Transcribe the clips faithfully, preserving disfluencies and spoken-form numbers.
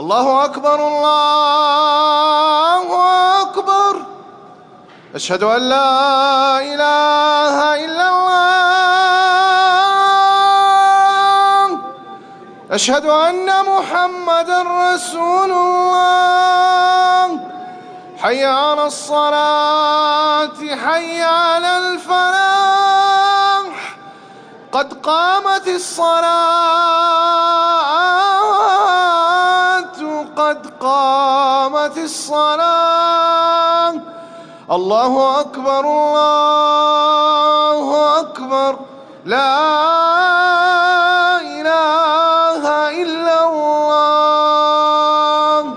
الله أكبر الله أكبر. أشهد أن لا إله إلا الله. أشهد أن محمدًا رسول الله. حي على الصلاة حي على الفلاح. قد قامت الصلاة قد قامت الصلاة. الله أكبر الله أكبر. لا إله إلا الله.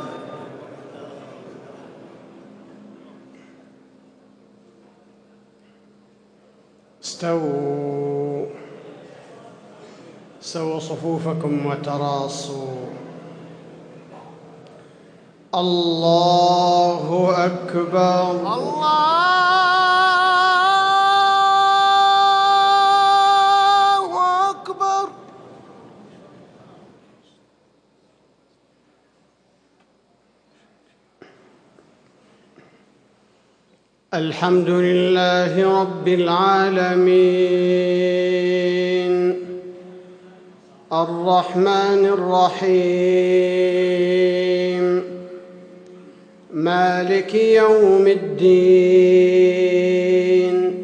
استووا سووا صفوفكم وتراصوا. الله أكبر. الله أكبر. الحمد لله رب العالمين الرحمن الرحيم مالك يوم الدين.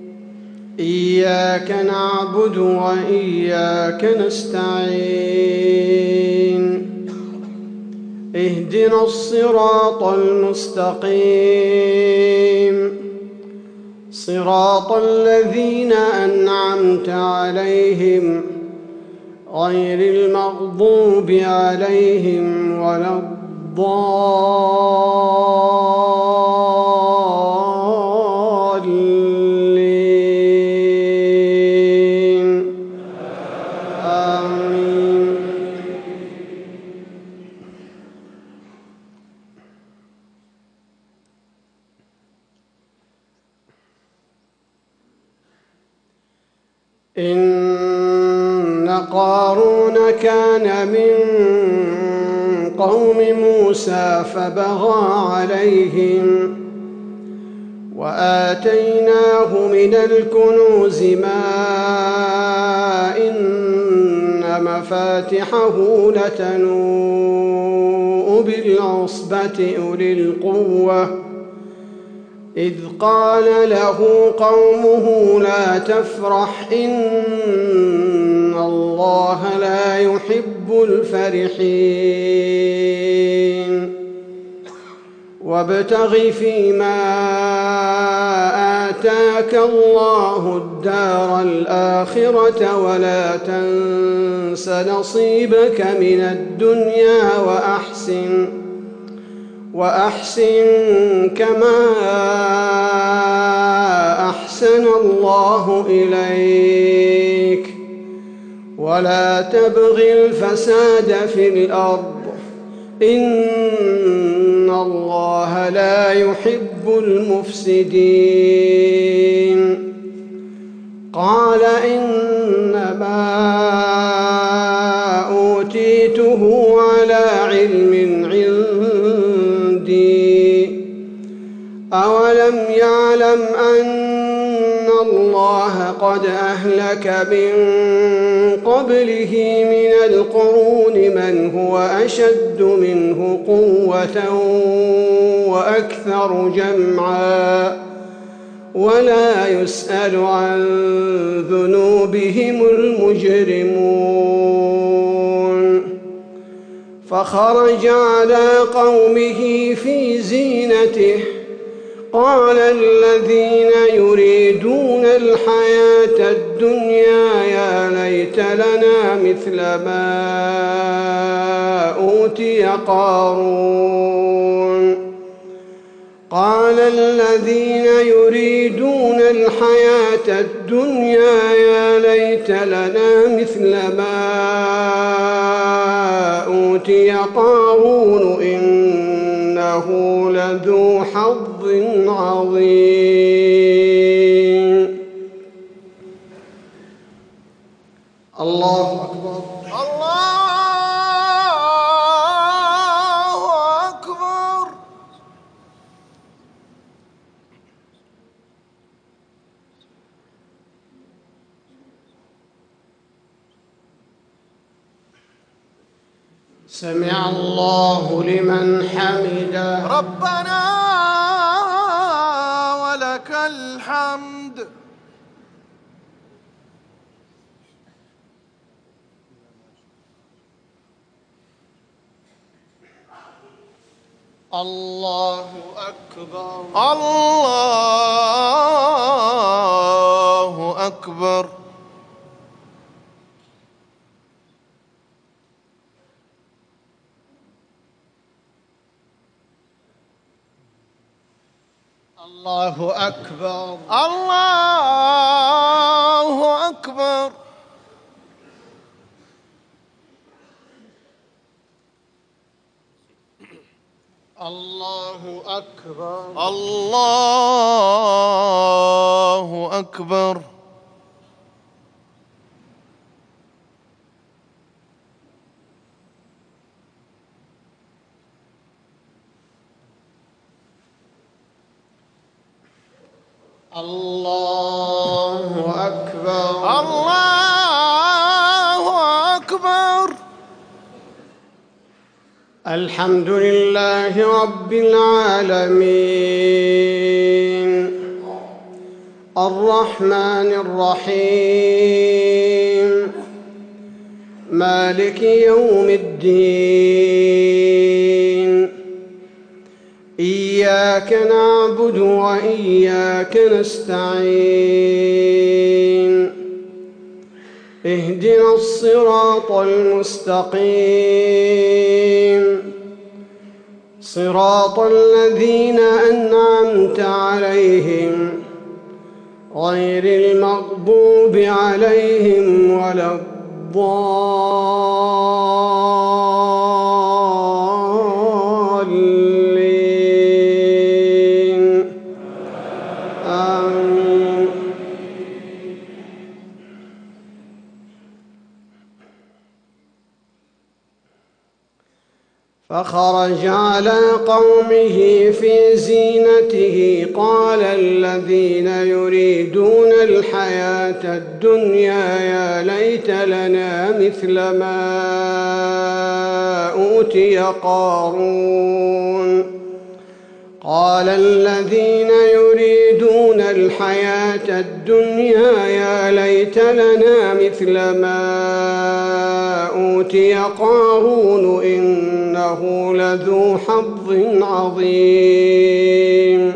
إياك نعبد وإياك نستعين. اهدنا الصراط المستقيم صراط الذين أنعمت عليهم غير المغضوب عليهم ولا الضالين. آمين. إن قارون كان من قوم موسى فبغى عليهم وآتيناه من الكنوز ما إن مفاتحه لتنوء بالعصبة أولي القوة إذ قال له قومه لا تفرح إن الله لا يحب الفرحين. وابتغ فيما آتاك الله الدار الآخرة ولا تنس نصيبك من الدنيا وأحسن وأحسن كما أحسن الله إليك ولا تبغ الفساد في الأرض إن الله لا يحب المفسدين. قال إنما أوتيته على علم عندي أولم يعلم أن الله قد أهلك من قبله من القرون من هو أشد منه قوة وأكثر جمعا ولا يسأل عن ذنوبهم المجرمون. فخرج على قومه في زينته قال الذين يريدون الحياة الدنيا يا ليت لنا مثل ما أوتي قارون. قال الذين يريدون الحياة الدنيا يا ليت لنا مثل ما أوتي قارون إنه لذو حظ عظيم. الله أكبر. الله سمع الله لمن حمده. ربنا ولك الحمد. الله أكبر. الله أكبر. الله أكبر. الله أكبر. الله أكبر. الله أكبر. الله أكبر. الله أكبر. الحمد لله رب العالمين الرحمن الرحيم مالك يوم الدين إياك نعبد وإياك نستعين اهدنا الصراط المستقيم صراط الذين أنعمت عليهم غير المغضوب عليهم ولا الضالين آمين. فخرج على قومه في زينته قال الذين يريدون الحياة الدنيا يا ليت لنا مثل ما أوتي قارون قال الذين يريدون الحياة الدنيا يا ليت لنا مثل ما أوتي قارون إنه لذو حظ عظيم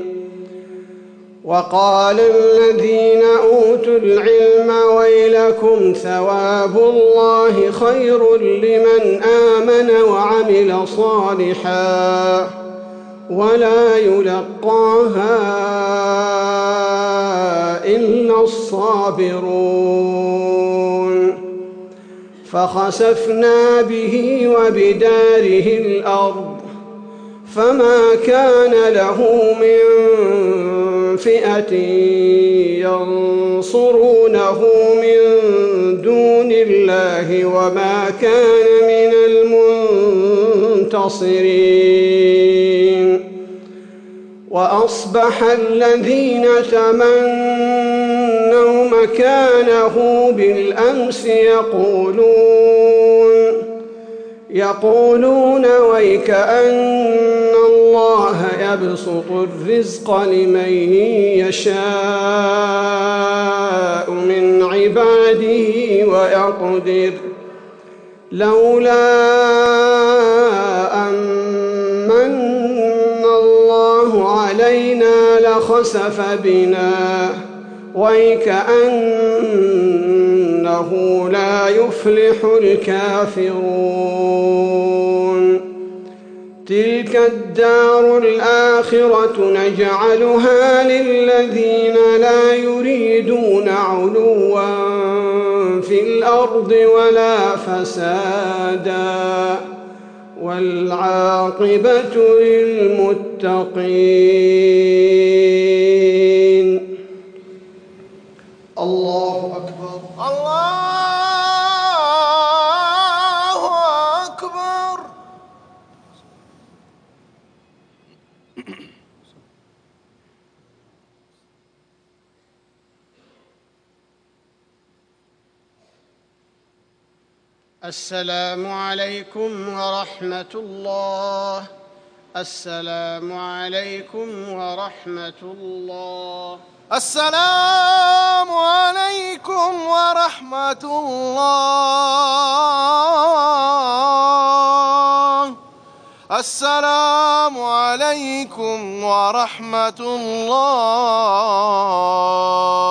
وقال الذين أوتوا العلم ويلكم ثواب الله خير لمن آمن وعمل صالحا ولا يلقاها إلا الصابرون فخسفنا به وبداره الأرض فما كان له من فئة ينصرونه من دون الله وما كان من المنتصرين وأصبح الذين تمنوا مكانه بالأمس يقولون يقولون ويكأن الله يبسط الرزق لمن يشاء من عباده ويقدر لولا أمن الله علينا لخسف بنا ويكأنه لا يفلح الكافرون تلك الدار الآخرة نجعلها للذين لا يريدون علوا في الأرض ولا فسادا والعاقبة للمتقين. الله أكبر. الله أكبر. السلام عليكم ورحمة الله. السلام عليكم ورحمة الله. السلام عليكم ورحمة الله. السلام عليكم ورحمة الله.